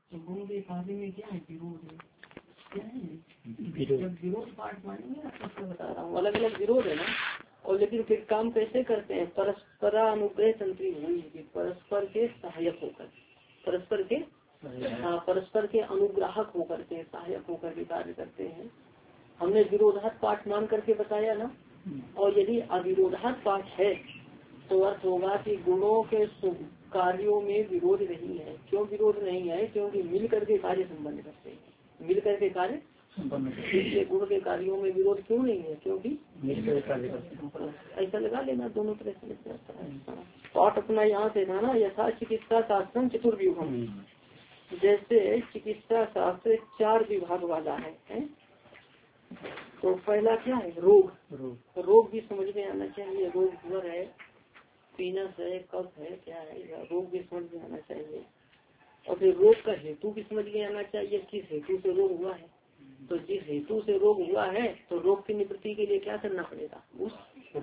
गुण के कार्य में क्या है? विरोध है। क्या है? जब विरोध पाठ मानेंगे ना सबसे बता रहा हूँ, अलग अलग विरोध है ना। और लेकिन फिर काम कैसे करते हैं? परस्परानुग्रह तंत्री हुई, परस्पर के सहायक होकर, परस्पर के परस्पर के अनुग्राहक होकर के, सहायक होकर के कार्य करते हैं। हमने विरोधात पाठ मान करके बताया ना। और यदि अविरोधात पाठ है तो अर्थ होगा कि गुणों के कार्यों में विरोध नहीं है। क्यों विरोध नहीं है? क्योंकि मिल करके कार्य संपन्न करते हैं, मिल करके कार्य संपन्न करते हैं। इसलिए गुण के कार्यों में विरोध क्यों नहीं है? क्योंकि मिल करके कार्य करते हैं। ऐसा लगा लेना, दोनों तरह से लग जाता है। पाठ अपना यहाँ से था ना, यथा चिकित्सा शास्त्र चतुर्व्यूहम, जैसे चिकित्सा शास्त्र 4 विभाग वाला है। तो पहला क्या है? रोग। रोग भी समझ में आना चाहिए। रोग ज्वर है, पीनस है, कफ है, क्या है, रोग भी समझ में आना चाहिए। और फिर रोग का हेतु भी समझ में आना चाहिए, किस हेतु से रोग हुआ है। तो जिस हेतु से रोग हुआ है तो रोग की निवृत्ति के लिए क्या करना पड़ेगा? उस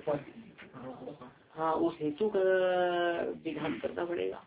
हेतु का विधान करना पड़ेगा।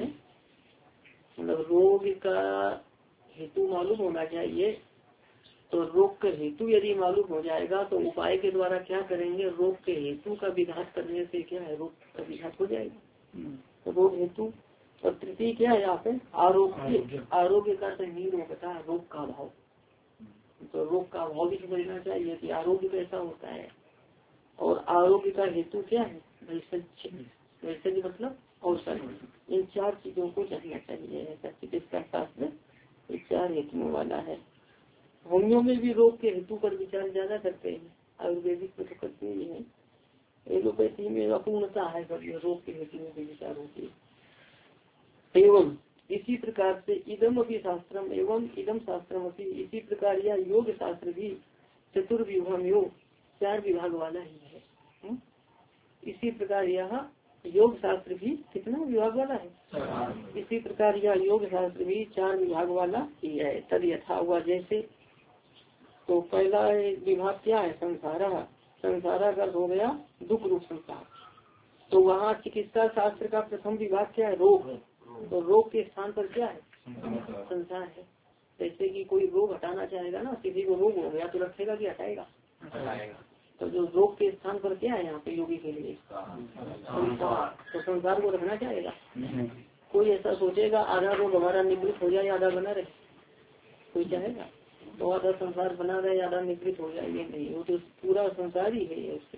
मतलब रोग का हेतु मालूम होना चाहिए। तो रोग का हेतु यदि मालूम हो जाएगा तो उपाय के द्वारा क्या करेंगे? रोग के हेतु का विधान करने से क्या है? रोग का विधान हो जाएगा। तो रोग हेतु। और तृतीय क्या है यहाँ पे? आरोग्य। आरोग्य का निरोगता, रोग का अभाव। तो रोग का अभाव भी समझना चाहिए कि आरोग्य कैसा होता है। और आरोग्य का हेतु क्या है? वैसे मतलब औषध। इन 4 चीजों को जानना चाहिए। ऐसा चिकित्सा शास्त्र 4 हेतुओं वाला है। होमियो में भी रोग के हेतु पर विचार ज्यादा करते हैं, आयुर्वेदिक में तो करते ही है। एलोपैथी में अपूर्णता है, सब रोग के हेतु में भी विचार होती है। एवं इसी प्रकार से इदम अभी शास्त्रम एवं इदम शास्त्रम अभी, इसी प्रकार यह योग शास्त्र भी चतुर्व्यूहम योग 4 विभाग वाला ही है। इसी प्रकार यह योग शास्त्र भी कितना विभाग वाला है? इसी प्रकार यह योग शास्त्र भी 4 विभाग वाला ही है। तद यथा हुआ जैसे। तो पहला विभाग क्या है? संसारा। संसारा का हो गया दुख रूप संसार। तो वहाँ चिकित्सा शास्त्र का प्रथम विभाग क्या है? रोग। तो रोग के स्थान पर क्या है? संसार है। जैसे कि कोई रोग हटाना चाहेगा ना, किसी को रोग हो गया तो रखेगा कि हटाएगा? तो जो रोग के स्थान पर क्या है यहाँ पे योगी के लिए? तो संसार को रखना चाहेगा? कोई ऐसा सोचेगा आधा रोग हमारा निवृत्त हो जाए, आधा बना रहे? कोई चाहेगा? तो आधा संसार बना रहे, आधा निवृत्त हो जाए, ये नहीं। वो तो पूरा संसार ही है ये।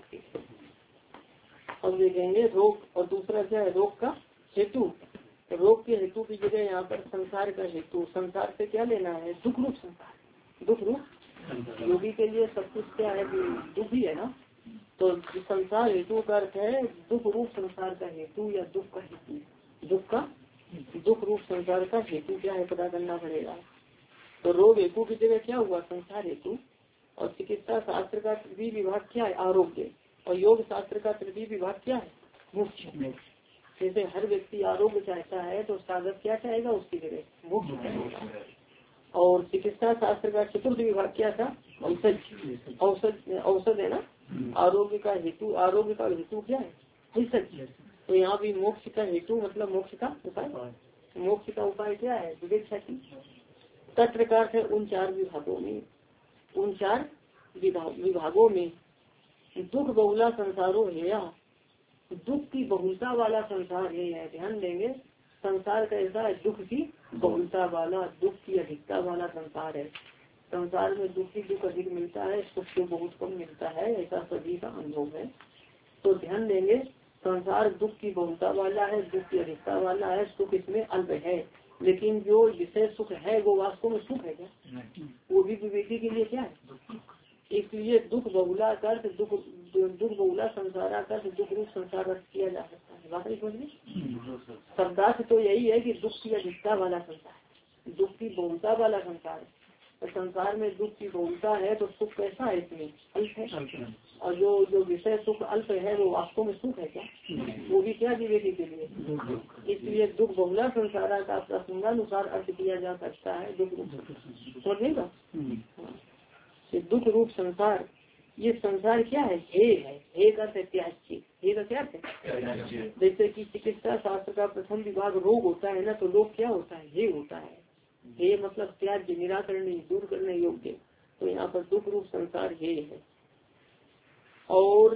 अब देखेंगे रोग। और दूसरा क्या है? रोग का हेतु। रोग के हेतु की जगह यहाँ पर संसार का हेतु। संसार से क्या लेना है? दुख रूप संसार। दुख रूप योगी के लिए सब कुछ क्या है? दुख ही है ना। तो संसार हेतु का अर्थ है दुख रूप संसार का हेतु या दुख का हेतु। दुख रूप संसार का हेतु क्या है पता करना पड़ेगा। तो रोग हेतु की जगह क्या हुआ? संसार हेतु। और चिकित्सा शास्त्र का तृतीय विभाग क्या है? आरोग्य। और योग शास्त्र का तृतीय विभाग क्या है? मोक्ष। जैसे हर व्यक्ति आरोग्य चाहता है तो साधक क्या चाहेगा? उसकी जगह मोक्ष चाहेगा। और चिकित्सा शास्त्र का चतुर्थ विभाग क्या था? औषध। औषध है ना। आरोग्य का हेतु। आरोग्य का हेतु क्या है? औषध। तो यहाँ भी मोक्ष का हेतु मतलब मोक्ष का उपाय। मोक्ष का उपाय क्या है? विवेक ख्याति। तत्प्रकार से उन 4 विभागों में, उन 4 विभागों में दुख बहुला संसारो है। दुख की बहुलता वाला संसार है। ध्यान देंगे, संसार कैसा है? दुख की बहुलता वाला, दुख की अधिकता वाला संसार है। संसार में दुख की दुख अधिक मिलता है, सुख को बहुत कम मिलता है, ऐसा सभी का अनुभव है। तो ध्यान देंगे, संसार दुख की बहुलता वाला है, दुख की अधिकता वाला है, सुख इसमें अल्प है। लेकिन जो विषय सुख है वो वास्तव में सुख है क्या? वो भी विवेकी के लिए क्या है? इसलिए दुख बहुला कर दुख बहुला संसार कर दुख रूप संसार किया जा सकता है। बात नहीं समझ। शब्दार्थ तो यही है कि दुख की अधिकता वाला संसार, दुख की बहुलता वाला संसार। तो संसार में दुख की बहुलता है तो सुख कैसा है? इसमें अल्प है। और जो विषय सुख अल्प है वो वास्तव में सुख है क्या? वो भी क्या विवेकी के लिए? इसलिए दुख बहुला संसार का प्रसंगानुसार अर्थ किया जा सकता है दुख रूप। समझेगा? दुख रूप संसार, ये संसार क्या है? हे का त्याज्य। हे का क्या है? जैसे कि चिकित्सा शास्त्र का प्रथम विभाग रोग होता है ना, तो रोग क्या होता है? हे होता है। हे मतलब त्याज्य, निराकरणीय, दूर करने योग्य। तो यहाँ पर दुख रूप संसार हे है। और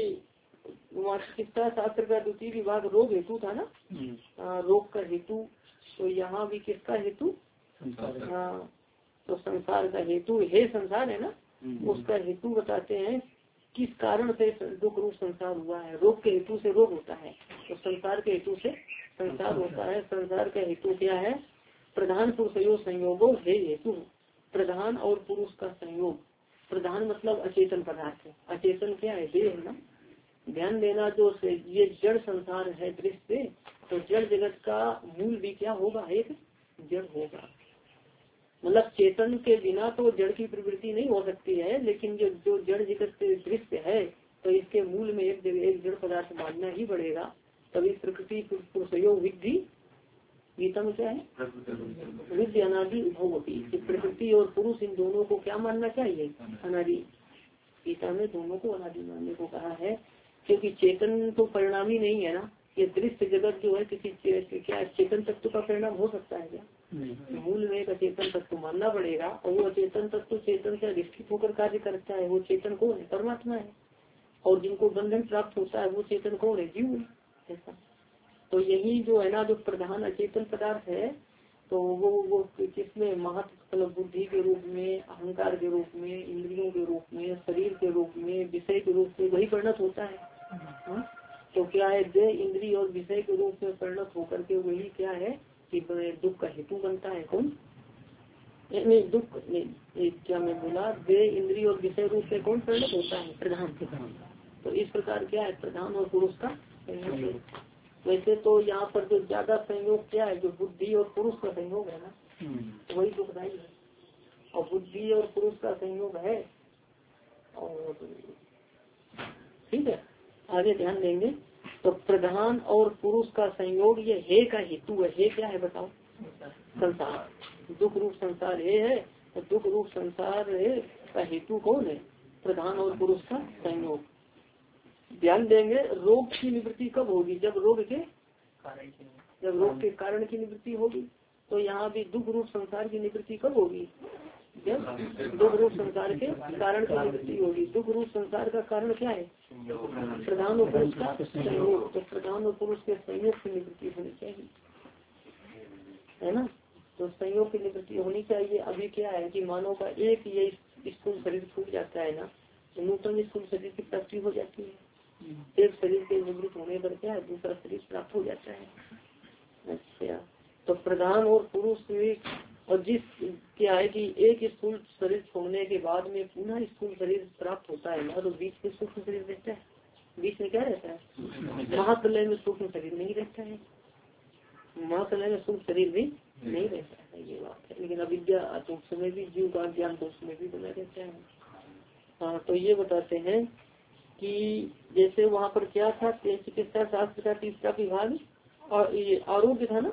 चिकित्सा शास्त्र का द्वितीय विभाग रोग हेतु था ना, रोग का हेतु। तो यहाँ भी किसका हेतु? हाँ, तो संसार का हेतु हे संसार है ना, उसका हेतु बताते हैं किस कारण से दुख रूप संसार हुआ है। रोग के हेतु से रोग होता है, तो संसार के हेतु से संसार होता है। संसार का हेतु क्या है? प्रधान पुरुषयो संयोगो हे हेतु, प्रधान और पुरुष का संयोग। प्रधान मतलब अचेतन पदार्थ है, अचेतन क्या है? देह है ना। ध्यान देना, जो ये जड़ संसार है दृश्य, तो जड़ जगत का मूल भी क्या होगा? एक जड़ होगा। मतलब चेतन के बिना तो जड़ की प्रवृत्ति नहीं हो सकती है, लेकिन जो जड़ जगत दृश्य है तो इसके मूल में एक जड़ पदार्थ मानना ही पड़ेगा। तभी प्रकृति पुरुषयोग विद्धि, गीता में क्या है? विद्धि अनादि उभव होती। प्रकृति और पुरुष इन दोनों को क्या मानना चाहिए? अनादि। गीता में दोनों को अनादि मानने को कहा है, क्योंकि चेतन तो परिणामी नहीं है ना। ये दृश्य जगत जो है किसी क्या चेतन तत्व का परिणाम हो सकता है क्या? मूल में एक अचेतन तत्व मानना पड़ेगा, और वो अचेतन तत्व चेतन से अधिष्ठित होकर कार्य करता है। वो चेतन कौन है? परमात्मा है। और जिनको बंधन प्राप्त होता है वो चेतन कौन है? जीव है। ऐसा तो यही जो है ना, जो प्रधान अचेतन पदार्थ है, तो वो किसमें महत्व, मतलब बुद्धि के रूप में, अहंकार के रूप में, इंद्रियों के रूप में, शरीर के रूप में, विषय के रूप में वही परिणत होता है। तो क्या है? देह, इंद्रिय और विषय के रूप में परिणत होकर के वही क्या है कि दुख का हेतु बनता है। कौन? नहीं, दुख नहीं, क्या मैं बोला? देह, इंद्रिय और विषय रूप से कौन परिणत होता है? प्रधान के कारण। तो इस प्रकार क्या है? प्रधान और पुरुष का संयोग। वैसे तो यहाँ पर जो ज्यादा संयोग क्या है? जो बुद्धि और पुरुष का संयोग है ना, तो वही दुखदायी है। और बुद्धि और पुरुष का संयोग है। और ठीक है, आगे ध्यान देंगे। तो प्रधान और पुरुष का संयोग ये हे का हेतु है। हे क्या है बताओ? संसार। दुख रूप संसार हे है, तो दुख रूप संसार का हेतु कौन है? प्रधान और पुरुष का संयोग। ध्यान देंगे, रोग की निवृत्ति कब होगी? जब रोग के कारण की निवृत्ति होगी। तो यहाँ भी दुख रूप संसार की निवृत्ति कब होगी? जब दुख रूप संसार के कारण की निवृत्ति होगी। दुख रूप संसार का कारण क्या है? प्रधान और पुरुष का संयोग। तो प्रधान और पुरुष के संयोग की निवृत्ति होनी चाहिए, है ना। तो संयोग की निवृत्ति होनी चाहिए। अभी क्या है कि मानव का एक ये स्थूल शरीर छूट जाता है ना, तो नूतन स्थूल शरीर की प्राप्ति हो जाती है। एक शरीर के निवृत्त होने पर क्या है? दूसरा शरीर प्राप्त हो जाता है। अच्छा, तो प्रधान और पुरुष और जिस क्या है कि एक स्थूल शरीर छोड़ने के बाद में पुनः स्थूल शरीर प्राप्त होता है ना, तो बीच में सूक्ष्म शरीर रहता है। बीच में क्या रहता है? महाप्रलय में सूक्ष्म शरीर नहीं रहता है। महाप्रलय में सूक्ष्म शरीर भी नहीं रहता है, ये बात है। लेकिन अविद्या तो उसमें भी, जीव का ज्ञान तो उसमें भी बना रहता है। हाँ, तो ये बताते हैं कि जैसे वहाँ पर क्या था? चिकित्सा शास्त्र का तीसरा विभाग और ये आरोग्य था ना,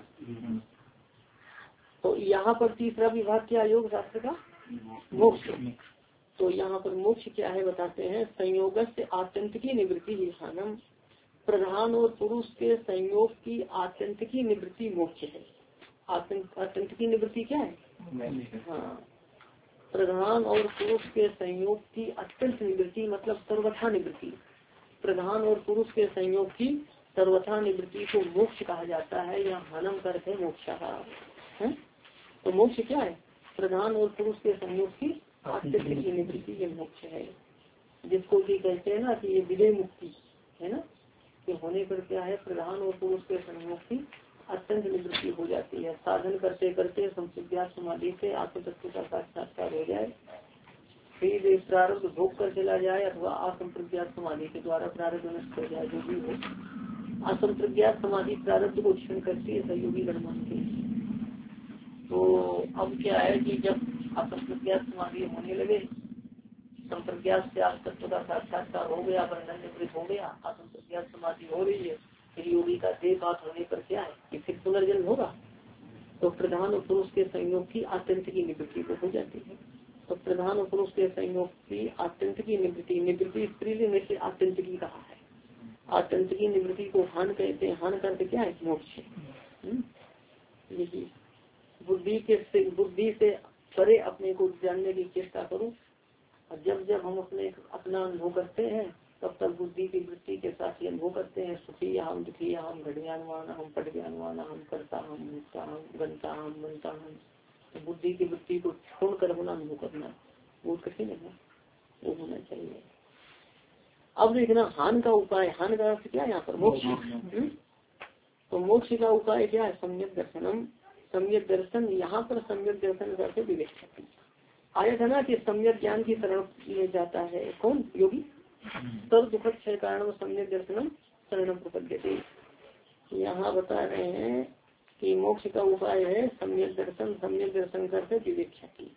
तो यहाँ पर तीसरा विभाग क्या? योग शास्त्र का मोक्ष। तो यहाँ पर मोक्ष क्या है बताते हैं? संयोग से आत्यंत की निवृत्ति विधानम। प्रधान और पुरुष के संयोग की आत्यंत की निवृत्ति मोक्ष है। आत्यंत की निवृत्ति क्या है? हाँ, प्रधान और पुरुष के संयोग की अत्यंत निवृत्ति मतलब सर्वथा निवृत्ति। प्रधान और पुरुष के संयोग की सर्वथा निवृत्ति को मोक्ष कहा जाता है। या हनम करते मोक्ष है। तो मोक्ष क्या है? प्रधान और पुरुष के संयोग की अत्यंत की निवृत्ति, ये मोक्ष है। जिसको कि कहते हैं ना कि ये विलय मुक्ति है ना, कि होने पर क्या है? प्रधान और पुरुष के संयोग की अत्यंत निवृत्ति हो जाती है। साधन करते करते संप्रज्ञात समाधि से आत्म तत्व का साक्षात्कार हो जाए, फिर प्रारब्ध भोग कर चला जाए, अथवा असंप्रज्ञात समाधि के द्वारा प्रारब्ध नष्ट हो जाए, जो भी हो। असंप्रज्ञात समाधि प्रारब्ध को क्षण करती है, सहयोगी गण मानते हैं। तो अब क्या है कि जब असंप्रज्ञात समाधि होने लगे, संप्रज्ञात से आत्म तत्व का साक्षात्कार हो गया, बंधन निवृत्त हो गया, असंप्रज्ञात समाधि हो रही है, फिर योगी का देह बात होने पर क्या है कि फिर पुनर्जन्म होगा। तो प्रधान और पुरुष के संयोग की आत्यंत की निवृत्ति को हो जाती है। तो प्रधान और पुरुष के संयोग की आत्यंत की निवृत्ति स्त्रीलिंग से आत्यंत की कहा है। आत्यंत की निवृत्ति को हन कहते हैं। हन करते क्या है? मोक्ष। यही बुद्धि से परे अपने को जानने की चेष्टा करूं। और जब जब हम अपना अनुभव करते हैं तब तक बुद्धि की वृत्ति के साथ ये अनुभव करते हैं, सुखी हम, दुखी हम, घट ज्ञानवान हम, पट ज्ञानवान हम, करता हम, मुक्ता हम, गंता हम, बनता हम। तो बुद्धि की वृत्ति को छोड़कर अपना अनुभव करना बहुत कठिन है ना, वो होना चाहिए। अब देखना हान का उपाय, हान का अर्थ क्या है यहाँ पर? मोक्ष। तो मोक्ष का उपाय क्या है? सम्यक दर्शनम। सम्यक दर्शन, यहाँ पर सम्यक दर्शन करके विवेक आया था ना कि सम्यक ज्ञान की शरण में जाता है कौन? योगी। तब दुखद क्षय कारण सम्यक दर्शनम शरणम प्रपद्यते। यहाँ बता रहे हैं कि मोक्ष का उपाय है सम्यक दर्शन। सम्यक दर्शन करके विवेक ख्याति।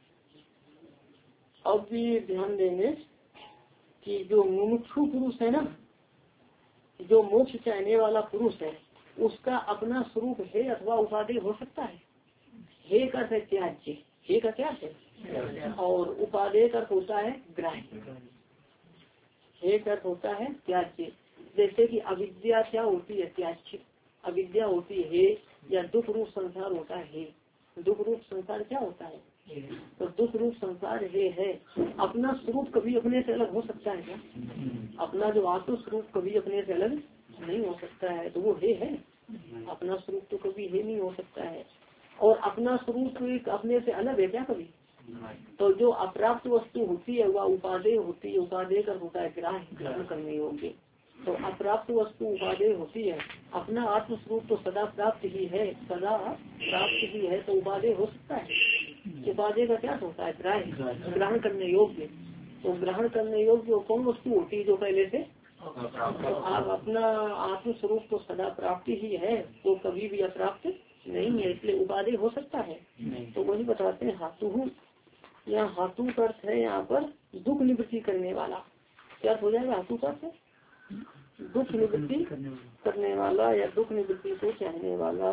अब भी ध्यान देंगे कि जो मुमुक्षु पुरुष है ना, जो मोक्ष चाहने वाला पुरुष है, उसका अपना स्वरूप है अथवा उपादेय हो सकता है। हे का अर्थ त्याज्य, हे का क्या है? और उपादेय का अर्थ होता है ग्राह्य। हे का अर्थ होता है त्याज्य। जैसे कि अविद्या क्या होती है? त्याज्य। अविद्या होती है, या दुख रूप संसार होता है। दुख रूप संसार क्या होता है? तो दुख रूप संसार है। अपना स्वरूप कभी अपने से अलग हो सकता है क्या? अपना जो आत्म स्वरूप कभी अपने से अलग नहीं हो सकता है, तो वो है। अपना स्वरूप तो कभी है नहीं हो सकता है। और अपना स्वरूप अपने से अलग है क्या कभी? तो जो अप्राप्त वस्तु होती है वह उपादेय होती है। उपादेय का होता है ग्राह्य, ग्रहण करने योग्य। तो अप्राप्त वस्तु उपादेय होती है। अपना आत्म स्वरूप तो सदा प्राप्त ही है, सदा प्राप्त ही है, तो उपादेय हो सकता है। उपादेय का क्या होता है? ग्राह्य, ग्रहण करने योग्य। तो ग्रहण करने योग्य कौन वस्तु होती है? जो पहले से तो आप अपना आत्म स्वरूप तो सदा प्राप्ति ही है, तो कभी भी अप्राप्त नहीं है, इसलिए उपादेय हो सकता है। तो वही बताते हैं हाथू। यहाँ हाथू का अर्थ है यहाँ पर दुख निवृत्ति करने वाला। क्या हो जाएगा हाथू का अर्थ? दुख निवृत्ति करने वाला या दुख निवृत्ति को चाहने वाला।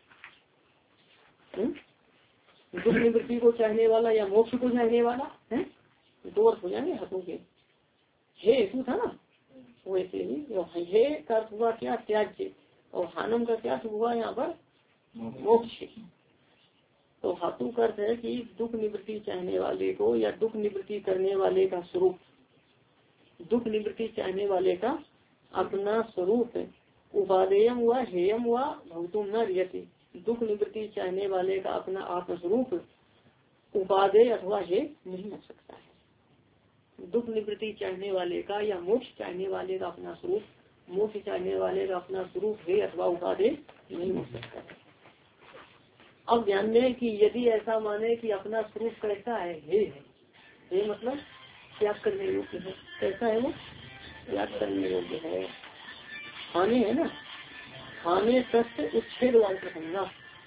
दुख निवृत्ति को चाहने वाला या मोक्ष को चाहने वाला है। दो अर्थ हो जाएंगे हाथों के। हे हेतु था ना, वैसे ही हे का अर्थ हुआ क्या? त्याज्य। और हानम का क्या हुआ यहाँ पर? मोक्ष। तो हाथों का अर्थ है कि दुख निवृत्ति चाहने वाले को या दुख निवृत्ति करने वाले का स्वरूप। दुख निवृत्ति चाहने वाले का अपना स्वरूप उपादेयम हुआ, हेयम हुआ, भवतुम न रियति। दुख निवृत्ति चाहने वाले का अपना आत्म स्वरूप उपादेय अथवा हे नहीं हो सकता है। दुख निवृत्ति चाहने वाले का या मोक्ष चाहने वाले का अपना स्वरूप, मोक्ष चाहने वाले का अपना स्वरूप है अथवा उपादेय नहीं हो सकता है। अब ध्यान दें कि यदि ऐसा माने कि अपना स्वरूप कैसा है? हे मतलब त्याग करने योग्य है। कैसा है वो? त्याग करने योग्य है। हानि है ना, हानि सत्य उच्छेद वाला प्रसंगा।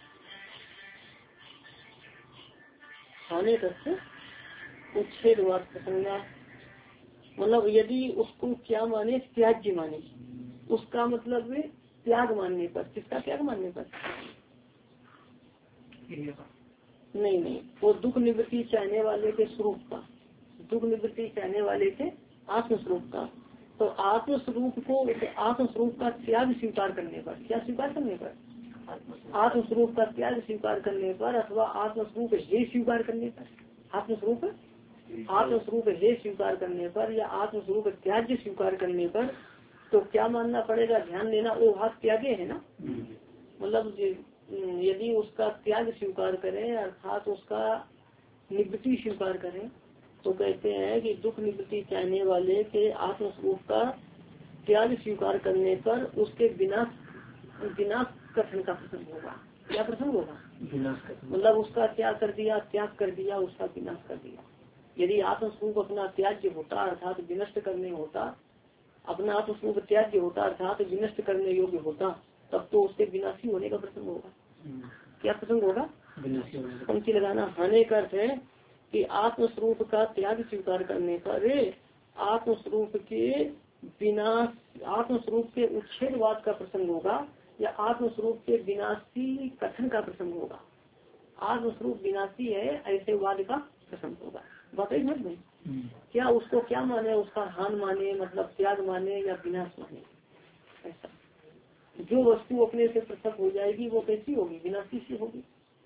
हानि सत्य उच्छेद वाला प्रसंगा मतलब यदि उसको क्या माने? त्याज्य माने। उसका मतलब त्याग मानने पर। किसका त्याग मानने पर? नहीं, वो दुख निवृत्ति चाहने वाले के स्वरूप का, दुख निवृत्ति चाहने वाले के आत्म स्वरूप का। तो आत्म स्वरूप को आत्म स्वरूप का त्याग स्वीकार करने पर, क्या स्वीकार करने पर? आत्म स्वरूप का त्याग स्वीकार करने पर अथवा आत्म स्वरूप हे स्वीकार करने पर, आत्म स्वरूप हे स्वीकार करने पर या आत्म स्वरूप त्याग स्वीकार करने पर, तो क्या मानना पड़ेगा? ध्यान देना, वो भाग त्यागे है ना। मतलब यदि उसका त्याग स्वीकार करें अर्थात उसका निवृत्ति स्वीकार करें, तो कहते हैं कि दुख निवृत्ति चाहने वाले के आत्म स्वरूप का त्याग स्वीकार करने पर उसके विनाश कथन का प्रसंग होगा। क्या प्रसंग होगा? मतलब उसका त्याग कर दिया, उसका विनाश कर दिया। यदि आत्म स्वरूप अपना त्याज्य होता अर्थात विनष्ट करने होता, अपना आत्म स्वरूप त्याज्य होता अर्थात विनष्ट करने योग्य होता, तब तो उसके विनाशी होने का प्रसंग होगा। क्या प्रसंग होगा? पंक्ति लगाना। हानि का अर्थ है कि आत्म स्वरूप का त्याग स्वीकार करने पर आत्म स्वरूप के विनाश, आत्म स्वरूप के उच्छेदवाद का प्रसंग होगा या आत्म स्वरूप के विनाशी कथन का प्रसंग होगा। आत्म स्वरूप विनाशी है ऐसे वाद का प्रसंग होगा। बताइए मत में क्या उसको क्या माने? उसका हान माने मतलब त्याग माने या विनाश माने? ऐसा जो वस्तु अपने से पृथक हो जाएगी वो कैसी होगी? विनाशी सी होगी।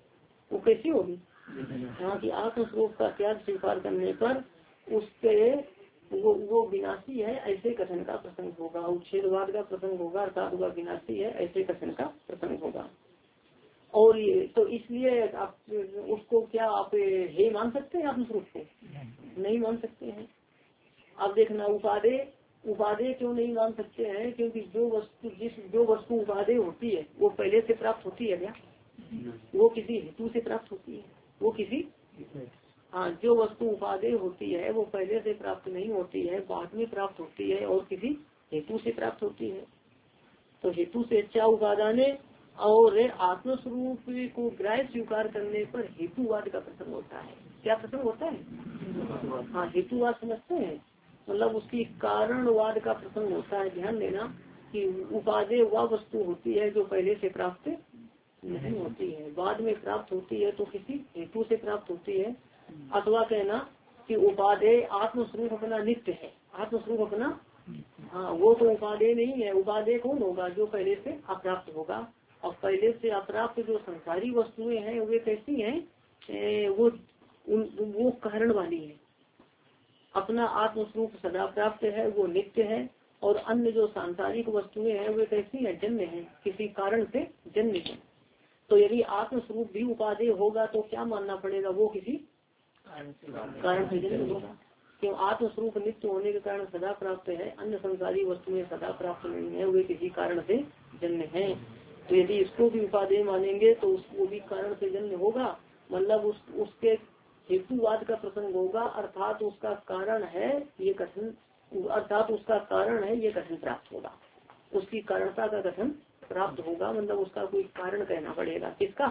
वो कैसी होगी? हाँ, कि आत्मस्वरूप का त्याग स्वीकार करने पर उसके वो विनाशी है ऐसे कथन का प्रसंग होगा, उच्छेदवाद का प्रसंग होगा, अर्थात वह विनाशी है ऐसे कथन का प्रसंग होगा। और ये तो इसलिए आप उसको क्या आप हे मान सकते हैं? आत्मस्वरूप को नहीं मान सकते हैं। आप देखना उपादेय क्यों नहीं मान सकते हैं? क्योंकि जो वस्तु उपादेय होती है वो पहले से प्राप्त होती है क्या? वो किसी हेतु से प्राप्त होती है। वो किसी हाँ, जो वस्तु उपादेय होती है वो पहले से प्राप्त नहीं होती है, बाद में प्राप्त होती है और किसी हेतु से प्राप्त होती है। तो हेतु से इच्छा उपादाने और आत्मस्वरूप को ग्राह्य स्वीकार करने पर हेतुवाद का प्रसंग होता है। क्या प्रसंग होता है? हाँ, हेतुवाद समझते हैं, मतलब उसकी कारणवाद का प्रसंग होता है। ध्यान देना कि उपादेय वह वस्तु होती है जो पहले से प्राप्त नहीं होती है, बाद में प्राप्त होती है तो किसी हेतु से प्राप्त होती है। अथवा कहना कि उपादेय आत्मस्वरूप अपना नित्य है, आत्मस्वरूप अपना हाँ वो तो उपादेय नहीं है। उपादेय कौन होगा? जो पहले से अप्राप्त होगा। और पहले से अप्राप्त जो संसारी वस्तुएं हैं वे कैसी हैं? वो कारण वाली है। अपना आत्मस्वरूप सदा प्राप्त है, वो नित्य है। और अन्य जो सांसारिक वस्तुएं हैं वे कैसी है? जन्य है, किसी कारण से जन्य है। तो यदि आत्मस्वरूप भी उपादेय होगा तो क्या मानना पड़ेगा? वो किसी कारण से जन्य होगा। क्यों? आत्मस्वरूप नित्य होने के कारण सदा प्राप्त है, अन्य संसारी वस्तुएं सदा प्राप्त नहीं है, वे किसी कारण से जन्य है। तो यदि इसको भी उपादेय मानेंगे तो उसको भी कारण से जन्य होगा, मतलब उसके हेतुवाद का प्रसंग होगा। अर्थात उसका कारण है ये कथन, अर्थात उसका कारण है ये कथन प्राप्त होगा, उसकी कारणता का कथन प्राप्त होगा। मतलब उसका कोई कारण कहना पड़ेगा। किसका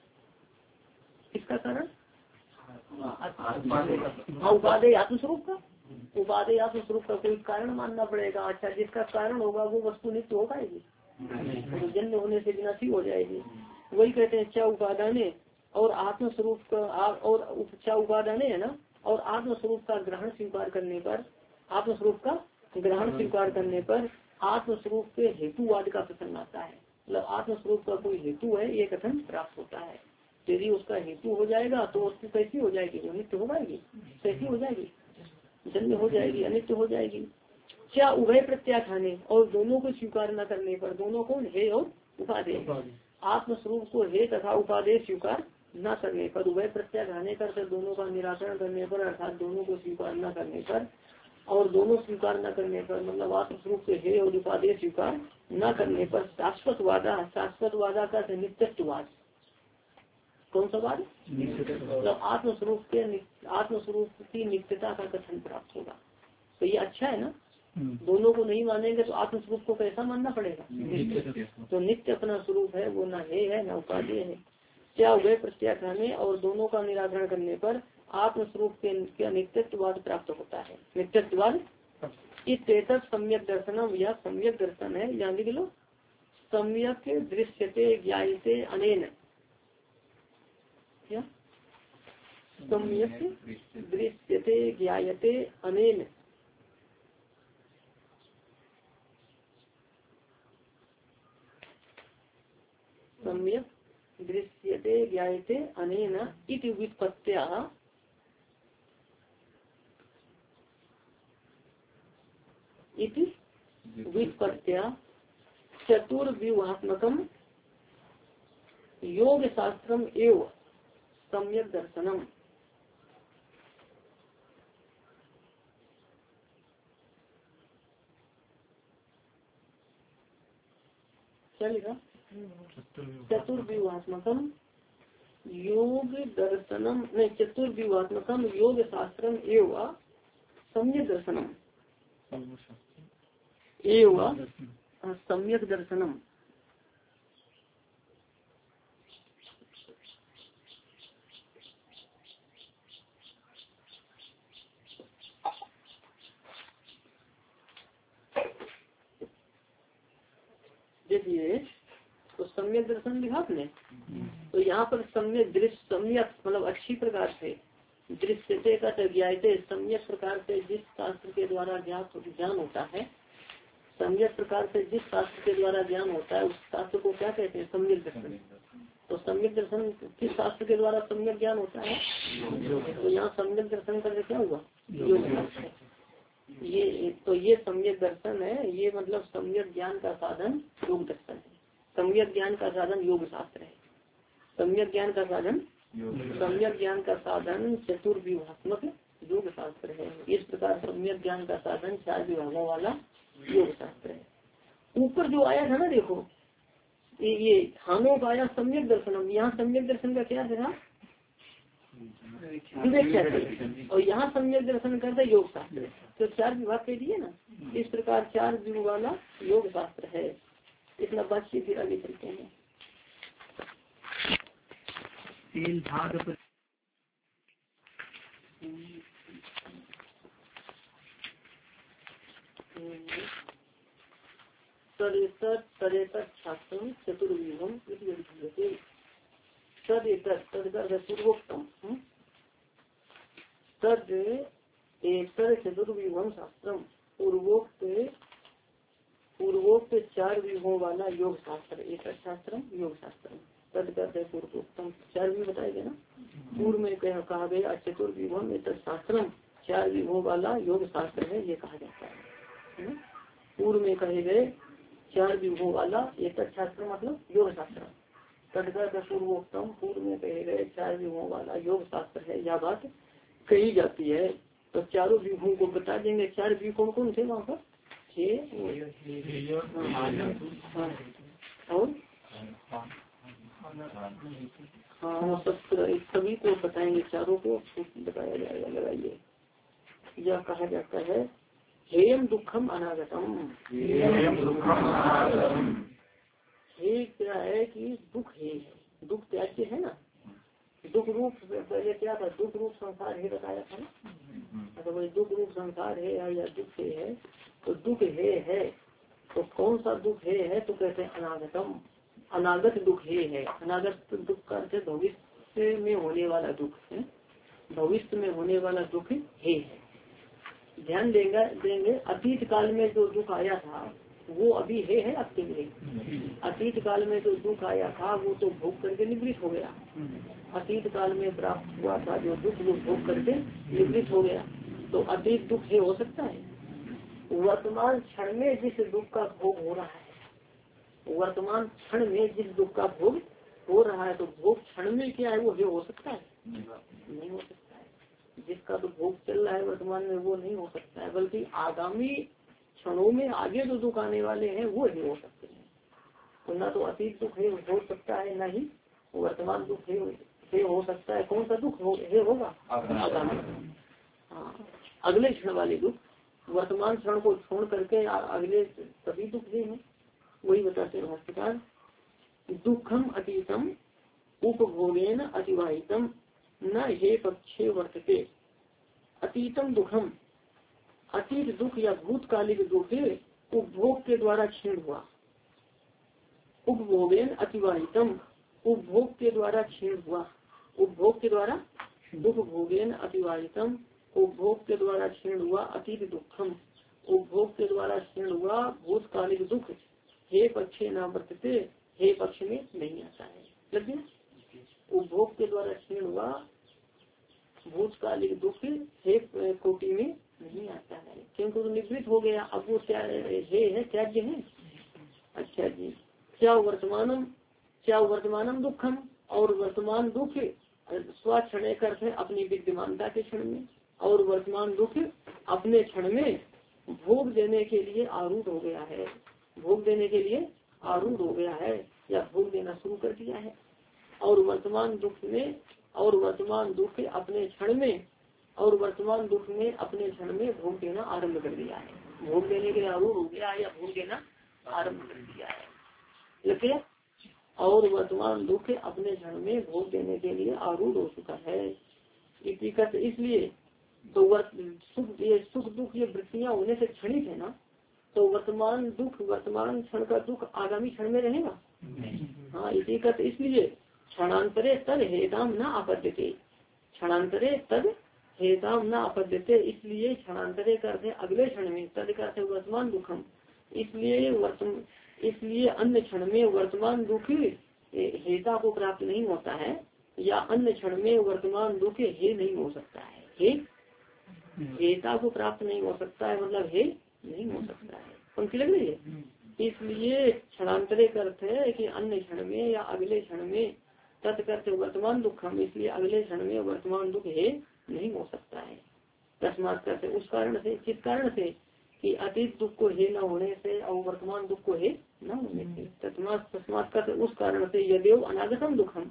कारण? उपादेय आत्मस्वरूप का, उपादेय आत्मस्वरूप का कोई कारण मानना पड़ेगा। अच्छा, जिसका कारण होगा वो वस्तु नित्य हो पाएगी? तो जन्य होने से विनाशी हो जाएगी। वही कहते हैं इच्छा उपादाने और आत्मस्वरूप का और इच्छा उपादाने है ना। और आत्मस्वरूप का ग्रहण स्वीकार करने पर, आत्मस्वरूप का ग्रहण स्वीकार करने पर आत्मस्वरूप के हेतुवाद का प्रसंग आता है। मतलब आत्मस्वरूप का कोई हेतु है ये कथन प्राप्त होता है। यदि उसका हेतु हो जाएगा तो उसकी कैसी हो जाएगी? वो नित्य हो जाएगी। कैसी हो जाएगी? जन्य हो जाएगी, अनित्य हो जाएगी। क्या उभय प्रत्याखाने और दोनों को स्वीकार न करने पर, दोनों को हे और उपादेय, आत्मस्वरूप को हे तथा उपादेय स्वीकार न करने पर, उभय प्रत्याखाने कर दोनों का निराकरण करने पर, अर्थात दोनों को स्वीकार न करने पर, और दोनों स्वीकार न करने पर मतलब आत्मस्वरूप से हे और उपादेय स्वीकार न करने पर शाश्वतवादा, शाश्वतवादा का नित्यत्ववाद। कौन सा वाद? मतलब आत्मस्वरूप की नित्यता का कथन प्राप्त होगा। तो ये अच्छा है ना। दोनों को नहीं मानेंगे तो आत्मस्वरूप को कैसा मानना पड़ेगा? तो नित्य अपना स्वरूप है वो न है न उपादेय है। क्या उभय प्रत्याख्याने और दोनों का निराकरण करने पर आत्मस्वरूप के नित्यत्ववाद प्राप्त होता है। नित्यत्ववाद इस सम्यक दर्शनम, यह सम्यक दर्शन है। यहाँ लिख लो, सम्यक दृश्यते ज्ञायते अनेन, क्या? सम्यक दृश्यते ज्ञायते अनेन, सम्यक दृश्यते ज्ञायते अनेन इति व्युत्पत्त्या, इति व्युत्पत्त्या चतुर्व्यूहात्मकम योग शास्त्रम एवं सम्यक दर्शनम। क्या लिखा? चतुर्व्यूहात्मकम योग दर्शनम, नहीं, चतुर्व्यूहात्मकम योग शास्त्रम एवं सम्यक दर्शनम, एवं सम्यक दर्शनम। देखिए, तो सम्यक दर्शन लिखा आपने, तो यहाँ पर सम्यक दृश्य, सम्यक मतलब अच्छी प्रकार से, दृश्यते का ज्ञायते सम्यक प्रकार से जिस शास्त्र के द्वारा ज्ञान होता है, सम्यक प्रकार से जिस शास्त्र के द्वारा ज्ञान होता है उस शास्त्र को क्या कहते हैं? सम्यक दर्शन। तो सम्यक दर्शन किस शास्त्र के द्वारा सम्यक ज्ञान होता है? तो यहाँ सम्यक दर्शन करके क्या हुआ? योग शास्त्र। ये सम्यक दर्शन है, ये मतलब सम्यक ज्ञान का साधन योग दर्शन है। सम्यक ज्ञान का साधन योग शास्त्र है। सम्यक ज्ञान का साधन चतुर्व्यूहात्मक योग शास्त्र है। इस प्रकार सम्यक ज्ञान का साधन 4 विभागों वाला योग शास्त्र है। ऊपर जो आया था ना, देखो ये हानों का आया सम्यक दर्शनम। यहाँ सम्यक दर्शन का क्या था? विवेक शास्त्र। और यहाँ सम्यक दर्शन करता योग शास्त्र। तो 4 विभाग के दिए ना। इस प्रकार 4 विभाग वाला योग शास्त्र है। इतना बातचीत फिर आगे चलते हैं। तदेतर शास्त्र चतुर्व्यूहम पूर्वोक्तम तद एतर चतुर्व्यूहम शास्त्रम पूर्वोक्त 4 व्यूहों वाला योग शास्त्र। एक शास्त्र योग शास्त्र तद करते पूर्वोक्तम 4 व्यूह बताए गए ना। पूर्व में कहा गया चतुर्व्यूहम एक शास्त्रम 4 व्यूहों वाला योग शास्त्र है, ये कहा जाता है। पूर्व में कहे गए 4 व्यूहों वाला एक शास्त्र मतलब योग शास्त्र। तदगत पूर्वोक्तम पूर्व में कहे गए 4 व्यूहों वाला योग शास्त्र है, यह बात कही जाती है। तो चारों व्यूहों को बता देंगे। 4 व्यूह कौन कौन थे वहाँ पर? और हाँ सभी को बताएंगे, चारों को बताया जाएगा। लगाइए, यह कहा जाता है हेयम दुखम अनागतम। हे क्या है कि दुख है, दुख त्याज्य है ना। दुख रूप पहले क्या था? दुख रूप संसार है बताया था ना। तो वही दुख रूप संसार है या दुख है। तो दुख है तो कौन सा दुख है? तो कहते हैं अनागतम। अनागत दुख है। अनागत दुख का अर्थ भविष्य में होने वाला दुख है। भविष्य में होने वाला दुख है। ध्यान देंगे अतीत काल में जो दुख आया था वो अभी है आपके लिए। अतीत काल में जो दुख आया था वो तो भोग करके निवृत्त हो गया। अतीत काल में प्राप्त हुआ था जो दुख वो भोग करके निवृत्त हो गया। तो अतीत दुख है हो सकता है। वर्तमान क्षण में जिस दुख का भोग हो रहा है, वर्तमान क्षण में जिस दुख का भोग हो रहा है, तो भोग क्षण में क्या है वो हो सकता है? नहीं हो सकता है। जिसका तो भोग चल रहा है वर्तमान में वो नहीं हो सकता है, बल्कि आगामी क्षणों में आगे जो दुख आने वाले हैं वो ही हो सकते हैं। तो ना तो अतीत दुख है हो सकता है, ना ही वर्तमान दुख है हो सकता है। कौन सा दुख होगा? आगामी। हाँ, अगले क्षण वाले दुख। वर्तमान क्षण को छोड़ करके अगले सभी दुख हैं। वही बताते हैं भाष्यकार। दुखम अतीतम उपभोगेन अतिवाहितम न हे पक्षे वर्तते। अतीतम दुखम, अतीत दुख या भूतकालिक दुख उपभोग के द्वारा क्षीण हुआ। उपभोगेन अतिवाहितम, उपभोग के द्वारा क्षीण हुआ। उपभोग के द्वारा उपभोगेन अतिवाहितम, उपभोग के द्वारा क्षीण हुआ। अतीत दुखम, उपभोग के द्वारा क्षीण हुआ भूतकालिक दुख। हे पक्षे न वर्तते, हे पक्ष में नहीं आता है। लग गया? उपभोग के द्वारा क्षीण हुआ भूतकालिक दुख हे कोटि में नहीं आता है, क्योंकि वो निवृत्त हो गया। अब वो क्या है? त्याज्य है। अच्छा जी, क्या वर्तमानम दुखम, और वर्तमान दुख स्वक्षण करते अपनी विद्यमानता के क्षण में, और वर्तमान दुख अपने क्षण में भोग देने के लिए आरूढ़ हो गया है। भोग देने के लिए आरूढ़ हो गया है या भोग देना शुरू कर दिया है। और वर्तमान दुख में, और वर्तमान दुख अपने क्षण में, और वर्तमान दुख में अपने क्षण में भोग देना आरंभ कर दिया है। भोग देने के लिए आरूढ़ हो गया है या भोग देना आरंभ कर दिया है। लेकिन और वर्तमान दुख अपने क्षण में भोग देने के लिए आरूढ़ हो चुका है। इसलिए तो सुख दुख ये वृत्तियाँ होने से क्षणिक है ना। तो वर्तमान दुख, वर्तमान क्षण का दुख आगामी क्षण में रहेगा। हाँ, इसी का इसलिए क्षणांतरे तद हेताम न आपद्यते। क्षणांतरे तद हेताम न आपद्यते, इसलिए क्षणांतरे करते अगले क्षण में, तद करते वर्तमान दुखम, इसलिए अन्य क्षण में वर्तमान दुख हेता को प्राप्त नहीं होता है, या अन्य क्षण में वर्तमान दुख हे नहीं हो सकता है। हेता को प्राप्त नहीं हो सकता है मतलब हे नहीं हो सकता है। पंक्ति लग रही है। इसलिए क्षणांतरे का अर्थ है कि अन्य क्षण में या अगले क्षण में, तत्कर्थ वर्तमान दुखम, इसलिए अगले क्षण में वर्तमान दुख हे नहीं हो सकता है। तस्मात करते उस कारण से, किस कारण से कि अतीत दुख को हे न होने से और वर्तमान दुख को हे न होने से। तस्मात करते उस कारण से यदेव अनागतम दुखम,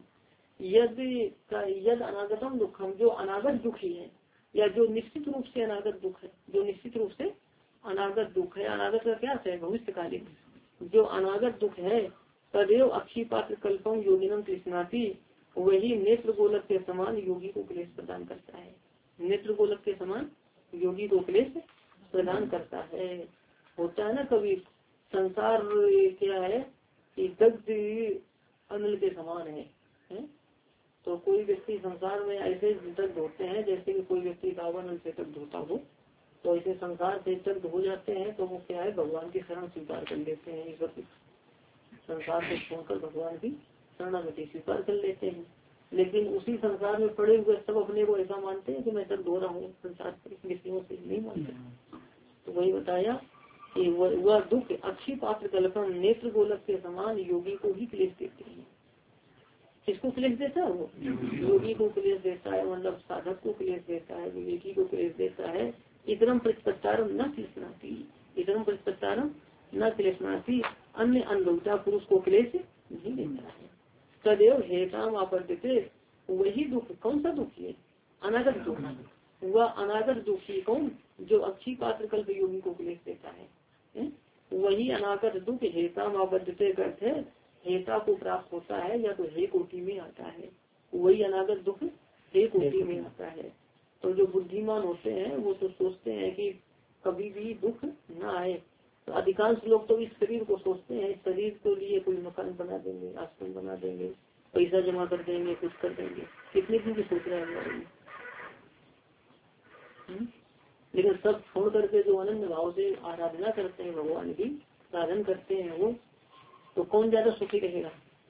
यद अनागतम दुखम, जो अनागत दुख ही है या जो निश्चित रूप से अनागत दुख है, जो निश्चित रूप से अनागत दुख है। अनागत का क्या है? भविष्यकालीन। जो अनागत दुख है तदेव अक्षी पात्र कल्पम योगिनम तृष्णाति, वही नेत्र गोलक के समान योगी को क्लेश प्रदान करता है। नेत्र गोलक के समान योगी को क्लेश प्रदान करता है। होता है ना कभी संसार क्या है कि दग्ध अनिल के समान है? तो कोई व्यक्ति संसार में ऐसे दग्ध होते हैं जैसे कि कोई व्यक्ति रावण से दग्ध होता हो, तो ऐसे संसार से दग्ध हो जाते हैं तो वो क्या है भगवान की शरण स्वीकार कर लेते हैं। ईश्वर की संसार को छोड़कर भगवान की शरणागति स्वीकार कर लेते हैं। लेकिन उसी संसार में पड़े हुए सब अपने को ऐसा मानते हैं कि मैं दग्ध हो रहा हूँ संसार के विषयों से, नहीं मानते। तो वही बताया कि वह दुख अक्षी पात्र कल्पम नेत्र गोलक के समान योगी को ही क्लेश देते हैं। किसको क्लेश देता है? वो योगी को क्लेश देता है, मतलब साधक को क्लेश देता है, विवेकी को क्लेश देता है। इतरम प्रतिपत्तारम न क्लेशनाती, इतरम प्रतिपत्तारम न क्लेशनाती, अन्य अनुभवता पुरुष को क्लेश नहीं देता है। तदेव हेताम आपत्तिते, वही दुख, कौन सा दुख है? अनागत दुख। वह अनागत दुखी कौन? जो अक्षी पात्र कल्प योगी को क्लेश देता है। वही अनागत दुख हेताम आपत्तिते करते है हेता को प्राप्त होता है या तो हे कोटि में आता है। वही अनागत दुख हे कोटि में आता है। तो जो बुद्धिमान होते हैं वो तो सोचते हैं कि कभी भी दुख न आए। तो अधिकांश लोग तो इस शरीर को सोचते हैं, इस शरीर के लिए कोई मकान बना देंगे, आश्रम बना देंगे, पैसा जमा कर देंगे, कुछ कर देंगे। कितने दिन की सोच रहे हैं। लेकिन सब छोड़ करके जो आनंद भाव से आराधना करते हैं, भगवान की साधन करते हैं, वो तो कौन ज्यादा सुखी रहेगा?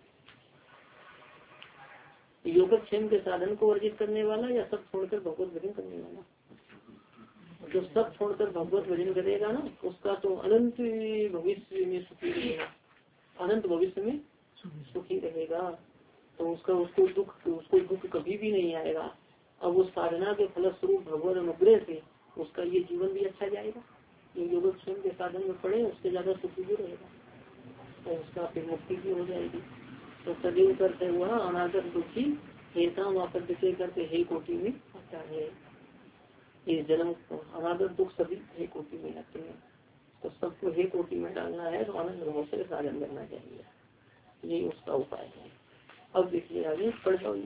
योगक्षेम के साधन को वर्जित करने वाला या सब छोड़कर भगवत भजन करने वाला? जो सब छोड़कर भगवत भजन करेगा ना, उसका तो अनंत भविष्य में सुखी रहेगा, अनंत भविष्य में सुखी रहेगा। तो उसको दुख कभी भी नहीं आएगा। अब उस साधना के फलस्वरूप भगवत अनुग्रह से उसका ये जीवन भी अच्छा जाएगा। जो योगक्षेम के साधन में पड़े उससे ज्यादा सुखी भी रहेगा और उसका फिर मुक्ति भी हो जाएगी। तो सदैव करते हुआ अनागत दुखी हेता वापस करते हे कोटि में आता है। ये जन्म अनागत दुख सभी हे कोटि में आते हैं। तो सबको हे कोटि में डालना है तो आनंद भाव से साधन करना चाहिए, यही उसका उपाय है। अब देखिए आगे पढ़ जाओ।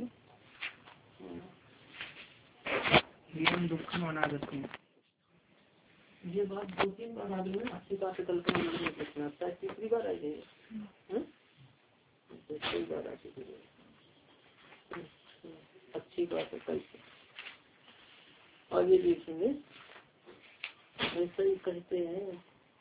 दुखम अनागत ये बात 2-3 बार आ गई ना। अच्छी बात कल्पना नहीं पूछना, तीसरी बार आई है, दूसरी बार आ चुकी है। अच्छी बात है कल आगे देखेंगे। ऐसा ही कहते हैं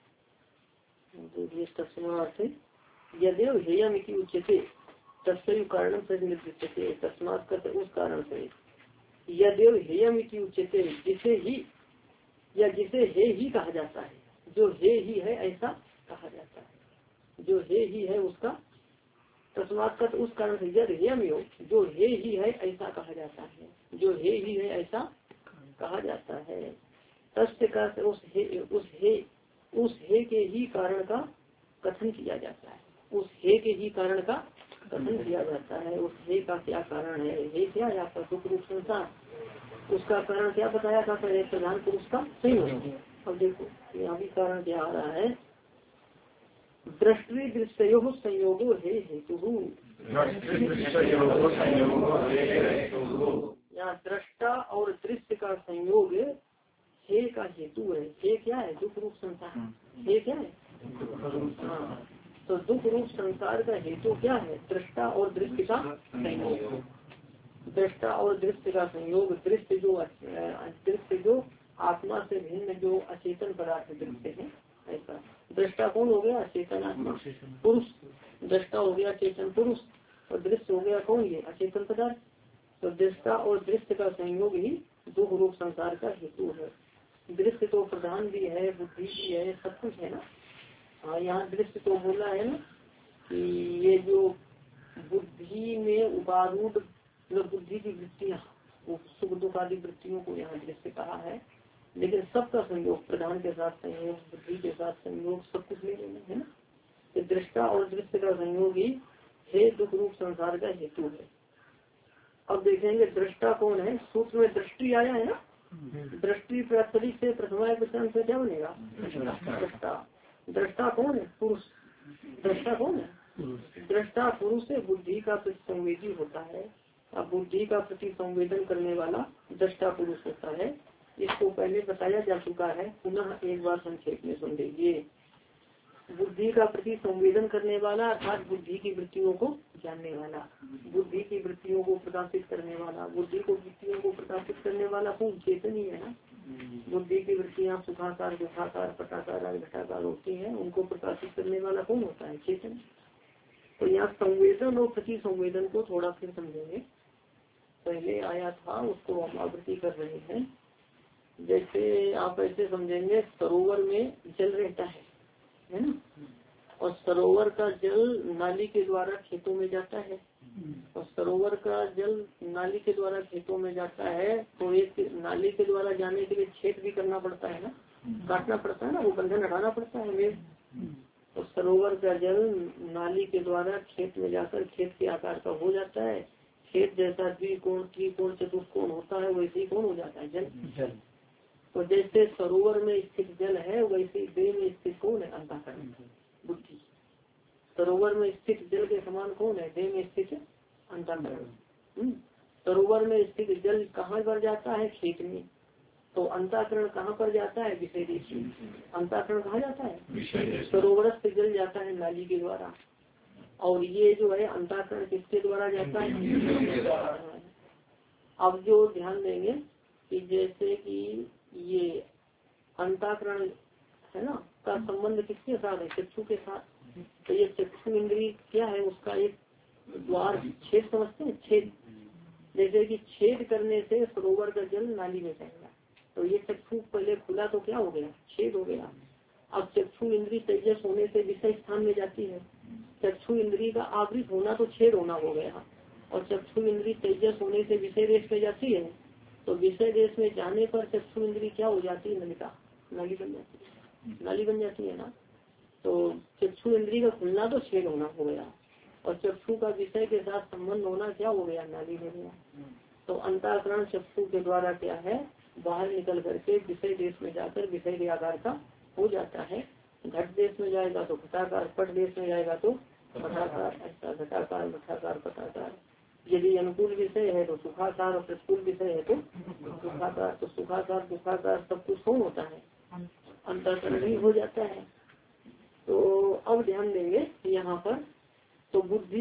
तस्मात् यदेव हेयम की उच्यते तस्मै कारण से निर्दिष्टते। तस्मात् करते उस कारण से, यदेव हेयम की उच्यते जिसे ही या जिसे हे ही कहा जाता है, जो हे ही है ऐसा कहा जाता है, जो हे ही है उसका। तस्मात् करते उस कारण से यद हेयम योग, जो हे ही है ऐसा कहा जाता है, जो हे ही है ऐसा कहा जाता है। तस्य का उस हे के ही कारण का कथन किया जाता है, उस हे के ही कारण का कथन किया जाता है। उस हे का क्या कारण है? हे क्या है आपका दुख रूप संसार, उसका कारण क्या बताया था पहले? प्रधान पुरुष का संयोग। अब देखो यहाँ भी कारण क्या आ रहा है? दृष्टि दृश्यो संयोगो हे हेतु। यहाँ दृष्टा और दृश्य का संयोग हे का हेतु है। हे क्या है? दुख रूप संसार। हे क्या है? हाँ, तो दुख रूप संसार का हेतु क्या है? दृष्टा और दृश्य का संयोग। दृष्टा और दृश्य का संयोग, दृश्य जो आत्मा से भिन्न जो अचेतन पदार्थ दृश्य है ऐसा, दृष्टा कौन हो गया? चेतन आत्मा पुरुष। दृष्टा हो गया चेतन पुरुष और दृश्य हो गया कौन? ये अचेतन पदार्थ। तो दृष्टा और दृश्य का संयोग ही दुख रूप संसार का हेतु है। दृश्य तो प्रधान भी है, बुद्धि भी है, सब कुछ है ना। हाँ, यहाँ दृश्य तो बोला है ना कि ये जो बुद्धि में उपारूढ़ मतलब बुद्धि की वृत्तियाँ, वो सुख दुख आदि वृत्तियों को यहाँ दृश्य कहा है। लेकिन सबका संयोग, प्रधान के साथ संयोग, बुद्धि के साथ संयोग, सब कुछ ले लेना है ना। तो दृष्टा और दृश्य का संयोग ही हे दुख रूप संसार का हेतु है। अब देखेंगे दृष्टा कौन है। सूत्र में दृष्टि आया है ना। दृष्टि प्रातिपदिक से प्रथमा प्रश्न से क्या बनेगा? दृष्टा। दृष्टा कौन है? पुरुष। दृष्टा कौन है? दृष्टा पुरुष से बुद्धि का प्रतिसंवेदी होता है। अब बुद्धि का प्रति संवेदन करने वाला दृष्टा पुरुष होता है। इसको पहले बताया जा चुका है, पुनः एक बार संक्षेप में सुन लीजिए। बुद्धि का प्रति संवेदन करने वाला अर्थात बुद्धि की वृत्तियों को जानने वाला, बुद्धि की वृत्तियों को प्रकाशित करने वाला, बुद्धि को वृत्तियों को प्रकाशित करने वाला कौन? चेतन ही है ना। बुद्धि की वृत्तियाँ सुखाकार दुखाकार पटाकार घटाकार होती हैं, उनको प्रकाशित करने वाला कौन होता है? चेतन। तो यहाँ संवेदन और प्रति संवेदन को थोड़ा फिर समझेंगे। पहले आया था उसको हम आवृत्ति कर रहे हैं। जैसे आप ऐसे समझेंगे, सरोवर में जल रहता है ना, और सरोवर का जल नाली के द्वारा खेतों में जाता है, और सरोवर का जल नाली के द्वारा खेतों में जाता है। तो एक नाली के द्वारा जाने के लिए छेद भी करना पड़ता है ना, काटना पड़ता है ना, वो बंधन हटाना पड़ता है हमें। तो सरोवर का जल नाली के द्वारा खेत में जाकर खेत के आकार का हो जाता है। खेत जैसा द्विकोण त्रिकोण चतुष्कोण होता है, वैसे ही कौन हो जाता है? जल। तो जैसे सरोवर में स्थित जल है, वैसे देह में स्थित कौन है? अंतःकरण बुद्धि। सरोवर में स्थित जल के समान कौन है? देह में स्थित अंतःकरण। सरोवर में स्थित जल कहाँ पर जाता है? खेत में। तो अंतःकरण कहाँ पर जाता है? विषय देश में। अंतःकरण कहाँ जाता है? सरोवर से जल जाता है नाली के द्वारा, और ये जो है अंतःकरण किसके द्वारा जाता है? अब जो ध्यान देंगे कि जैसे कि ये अंतःकरण है ना, का संबंध किसके साथ है? चक्षु के साथ। तो ये चक्षु इंद्रिय क्या है? उसका एक द्वार, छेद समझते हैं, छेद। जैसे कि छेद करने से सरोवर का जल नाली में जाएगा, तो ये चक्षु पहले खुला तो क्या हो गया? छेद हो गया। अब चक्षु इंद्रिय तेजस होने से विषय स्थान में जाती है। चक्षु इंद्रिय का आवृत होना तो छेद होना हो गया, और चक्षु इंद्रिय तेजस होने से विषय देश में जाती है। तो विषय देश में जाने पर चक्षु इंद्रिय क्या हो जाती है? नलिका, नाली बन जाती है, नाली बन जाती है ना। तो चक्षु इंद्रिय का खुलना तो छेद होना हो गया, और चक्षु का विषय के साथ संबंध होना क्या हो गया? नाली हो गया। तो अंतःकरण चक्षु के द्वारा क्या है? बाहर निकल करके विषय देश में जाकर विषय के आकार का हो जाता है। घट देश में जाएगा तो घटाकार, पट देश में जाएगा तो पटाकार, ऐसा घटाकार घटाकार पटाकार। यदि अनुकूल विषय है तो सुखाकार, और प्रतिकूल विषय है तो दुखाकार। तो सुखाकार दुखाकार सब कुछ कौन होता है? अंतःकरण ही हो जाता है। तो अब ध्यान देंगे यहाँ पर, तो बुद्धि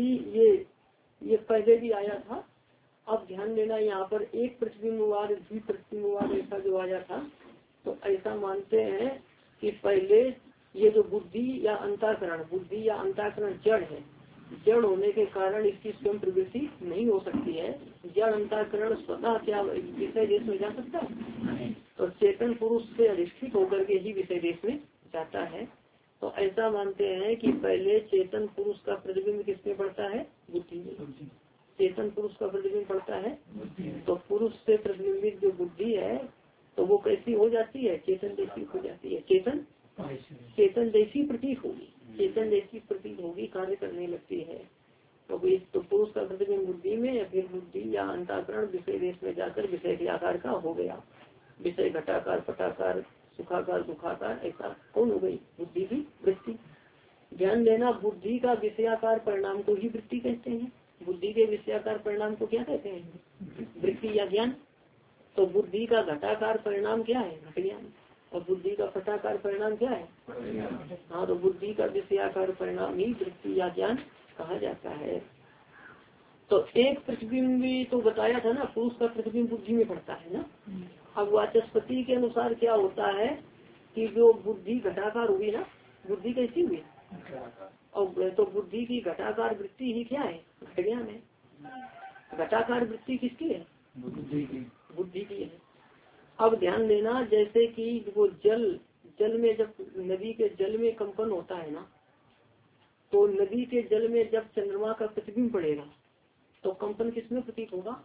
ये पहले भी आया था। अब ध्यान देना यहाँ पर एक प्रतिबिंबवाद द्विप्रतिबिंबवाद ऐसा जो आया था, तो ऐसा मानते हैं कि पहले ये जो बुद्धि या अंतःकरण, बुद्धि या अंतःकरण जड़ है, जड़ होने के कारण इसकी स्वयं प्रवृत्ति नहीं हो सकती है। जड़ अंतःकरण स्वतः क्या विषय देश में जा सकता है? तो चेतन पुरुष से अधिष्ठित होकर के ही विषय देश में जाता है। तो ऐसा मानते हैं कि पहले चेतन पुरुष का प्रतिबिंब किसमें पड़ता है? बुद्धि में। चेतन पुरुष का प्रतिबिंब पड़ता है, तो पुरुष से प्रतिबिंबित जो बुद्धि है तो वो कैसी हो जाती है? चेतन जैसी हो जाती है। चेतन जैसी प्रतीत होगी, चेतन जैसी प्रतीत होगी, कार्य करने लगती है। तो पुरुष का प्रतिबिंब बुद्धि में, या फिर बुद्धि या अंतःकरण विषय देश में जाकर विषय के आकार का हो गया। विषय घटाकार पटाकार सुखाकार दुखाकार, ऐसा कौन हो गई? बुद्धि की वृत्ति। ध्यान देना, बुद्धि का विषयाकार परिणाम को ही वृत्ति कहते हैं। बुद्धि के विषयाकार परिणाम को क्या कहते हैं? वृत्ति या ज्ञान। तो बुद्धि का घटाकार परिणाम क्या है? घट ज्ञान। और बुद्धि का पटाकार परिणाम क्या है? हाँ, तो बुद्धि का विषयाकार परिणाम ही वृत्ति या ज्ञान कहा जाता है। तो एक प्रतिबिंब तो बताया था ना, पुरुष का प्रतिबिंब बुद्धि में पड़ता है ना। अब वाचस्पति के अनुसार क्या होता है कि जो बुद्धि घटाकार हुई ना, बुद्धि कैसी हुई? और तो बुद्धि की घटाकार वृत्ति ही क्या है? ज्ञान है। घटाकार वृत्ति किसकी है? बुद्धि की है। अब ध्यान देना, जैसे कि वो जल में जब नदी के जल में कंपन होता है ना, तो नदी के जल में जब चंद्रमा का प्रतिबिंब पड़ेगा तो कंपन किसमें प्रतीत होगा?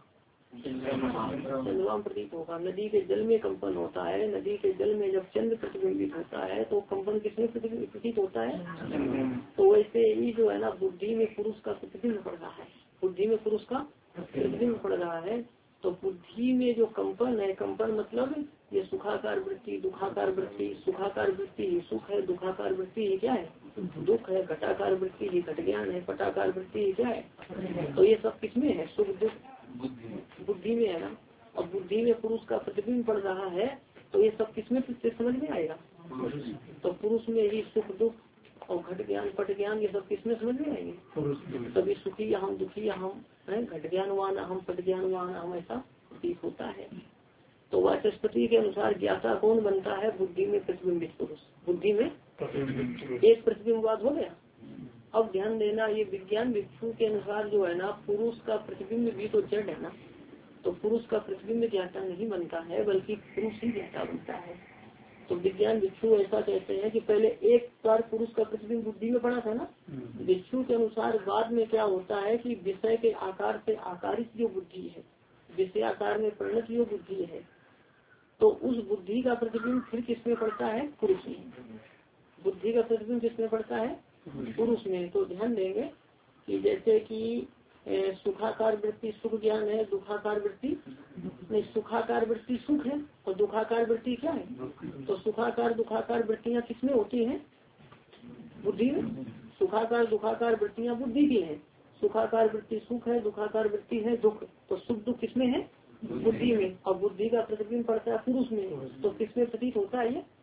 चंद्रमा में प्रतीत होगा। नदी के जल में कंपन होता है, नदी के जल में जब चंद्र प्रतिबिंबित होता है तो कंपन किसमें प्रतीत होता है? तो वैसे ही जो है ना, बुद्धि में पुरुष का प्रतिबिंब पड़ रहा है, बुद्धि में पुरुष का प्रतिबिंब पड़ रहा है। तो बुद्धि में जो कंपन है, कंपन मतलब ये सुखाकार वृत्ति, दुखाकार वृत्ति, सुखाकार वृत्ति ही सुख है, दुखाकार वृत्ति ही क्या है? दुख है। घटाकार वृत्ति ही घट ज्ञान है, पटाकार वृत्ति ही क्या है? तो ये सब किसमें है? सुख दुख बुद्धि में है ना। और बुद्धि में पुरुष का प्रतिबिंब पड़ रहा है, तो ये सब किसमें समझ में आएगा? तो पुरुष में ही सुख दुख और घट ज्ञान पट ज्ञान ये सब किसमें समझ में आएंगे? तभी सुखी हम, दुखी हम, घट ज्ञानवान हम, पट ज्ञानवान हम, ऐसा प्रतीत होता है। तो वाचस्पति के अनुसार ज्ञाता कौन बनता है? बुद्धि में प्रतिबिंबित पुरुष। बुद्धि में एक प्रतिबिंबवाद हो गया। अब ध्यान देना, ये विज्ञान भिक्षु के अनुसार जो है ना, पुरुष का प्रतिबिंब भी तो जड़ है ना, तो पुरुष का प्रतिबिंब ज्ञाता नहीं बनता है, बल्कि पुरुष ही ज्ञाता बनता है। तो विज्ञान भिक्षु ऐसा कहते हैं कि पहले एक बार पुरुष का प्रतिबिंब बुद्धि में पड़ा था ना। भिक्षु के अनुसार बाद में क्या होता है कि विषय के आकार से आकारित जो बुद्धि है, विषय आकार में परिणत जो बुद्धि है, तो उस बुद्धि का प्रतिबिंब फिर किसमें पड़ता है? पुरुष में। बुद्धि का प्रतिबिंब किसमें पड़ता है? पुरुष में। तो ध्यान देंगे कि जैसे कि सुखाकार वृत्ति सुख ज्ञान है, दुखाकार वृत्ति नहीं, सुखाकार वृत्ति सुख है और दुखाकार वृत्ति क्या है? तो सुखाकार दुखाकार वृत्तियाँ किसमें होती हैं? बुद्धि में। सुखाकार दुखाकार वृत्तियाँ बुद्धि की हैं। सुखाकार वृत्ति सुख है, दुखाकार वृत्ति है दुख। तो सुख दुख किसमें है? बुद्धि में। और बुद्धि का प्रतिबिंब पड़ता है पुरुष में, तो किसमें प्रतीत होता है? ये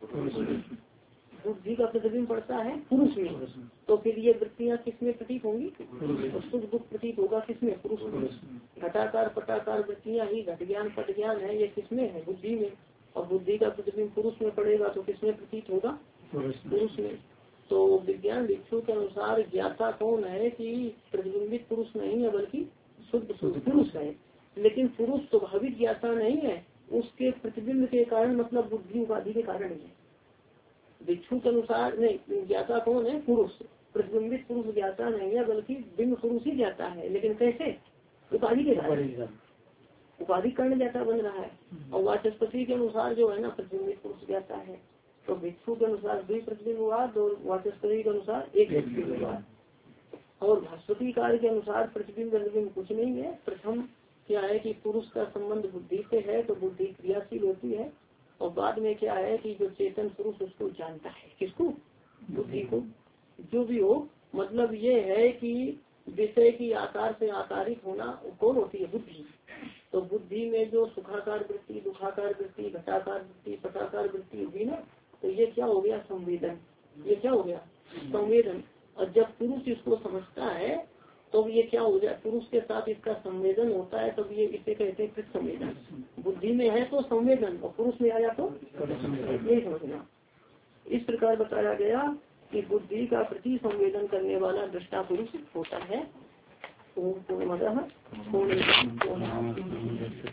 बुद्धि का प्रतिबिंब पड़ता है पुरुष में। तो फिर ये वृत्तियाँ किसमें प्रतीत होंगी? तो सुख दुख प्रतीत होगा किसमें? पुरुष में। घटाकार पटाकार वृत्तियाँ ही घट ज्ञान पट ज्ञान है, ये किसमें है? बुद्धि में। और बुद्धि का प्रतिबिंब पुरुष में पड़ेगा तो किसमें प्रतीत होगा? पुरुष में। तो विज्ञान भिक्षु के अनुसार ज्ञाता कौन है कि प्रतिबिंबित पुरुष नहीं है, बल्कि शुद्ध पुरुष है। लेकिन पुरुष स्वाभाविक ज्ञाता नहीं है, उसके प्रतिबिंब के कारण, मतलब बुद्धि उपाधि के कारण ही है। भिक्षु के अनुसार नहीं, ज्ञाता कौन है? पुरुष। प्रतिबिंबित पुरुष ज्ञाता नहीं है, बल्कि बिंब पुरुष ही ज्ञाता है। लेकिन कैसे? उपाधि के कारण, उपाधि कारण ज्ञाता बन रहा है। और वाचस्पति के अनुसार जो है ना, प्रतिबिंबित पुरुष ज्ञाता है। तो भिक्षु के अनुसार 2 प्रतिबिंबवाद और वाचस्पति के अनुसार 1 प्रतिबिंबवाद। और भास्वती कार्य के अनुसार प्रतिबिंब प्रतिबिंब कुछ नहीं है। प्रथम क्या है कि पुरुष का संबंध बुद्धि से है, तो बुद्धि क्रियाशील होती है। और बाद में क्या है कि जो चेतन पुरुष उसको जानता है। किसको? बुद्धि को। जो भी हो, मतलब ये है कि विषय की आकार से आकारित होना कौन होती है? बुद्धि। तो बुद्धि में जो सुखाकार वृत्ति, दुखाकार वृत्ति, घटाकार वृत्ति, पटाकार वृत्ति होगी ना, तो ये क्या हो गया? संवेदन। ये क्या हो गया? संवेदन। और जब पुरुष इसको समझता है तो ये क्या हो जाए? पुरुष के साथ इसका संवेदन होता है, तब ये इसे कहते हैं संवेदन। बुद्धि में है तो संवेदन, और पुरुष में आया तो यही समझना। इस प्रकार बताया गया कि बुद्धि का प्रति संवेदन करने वाला दृष्टा पुरुष होता है।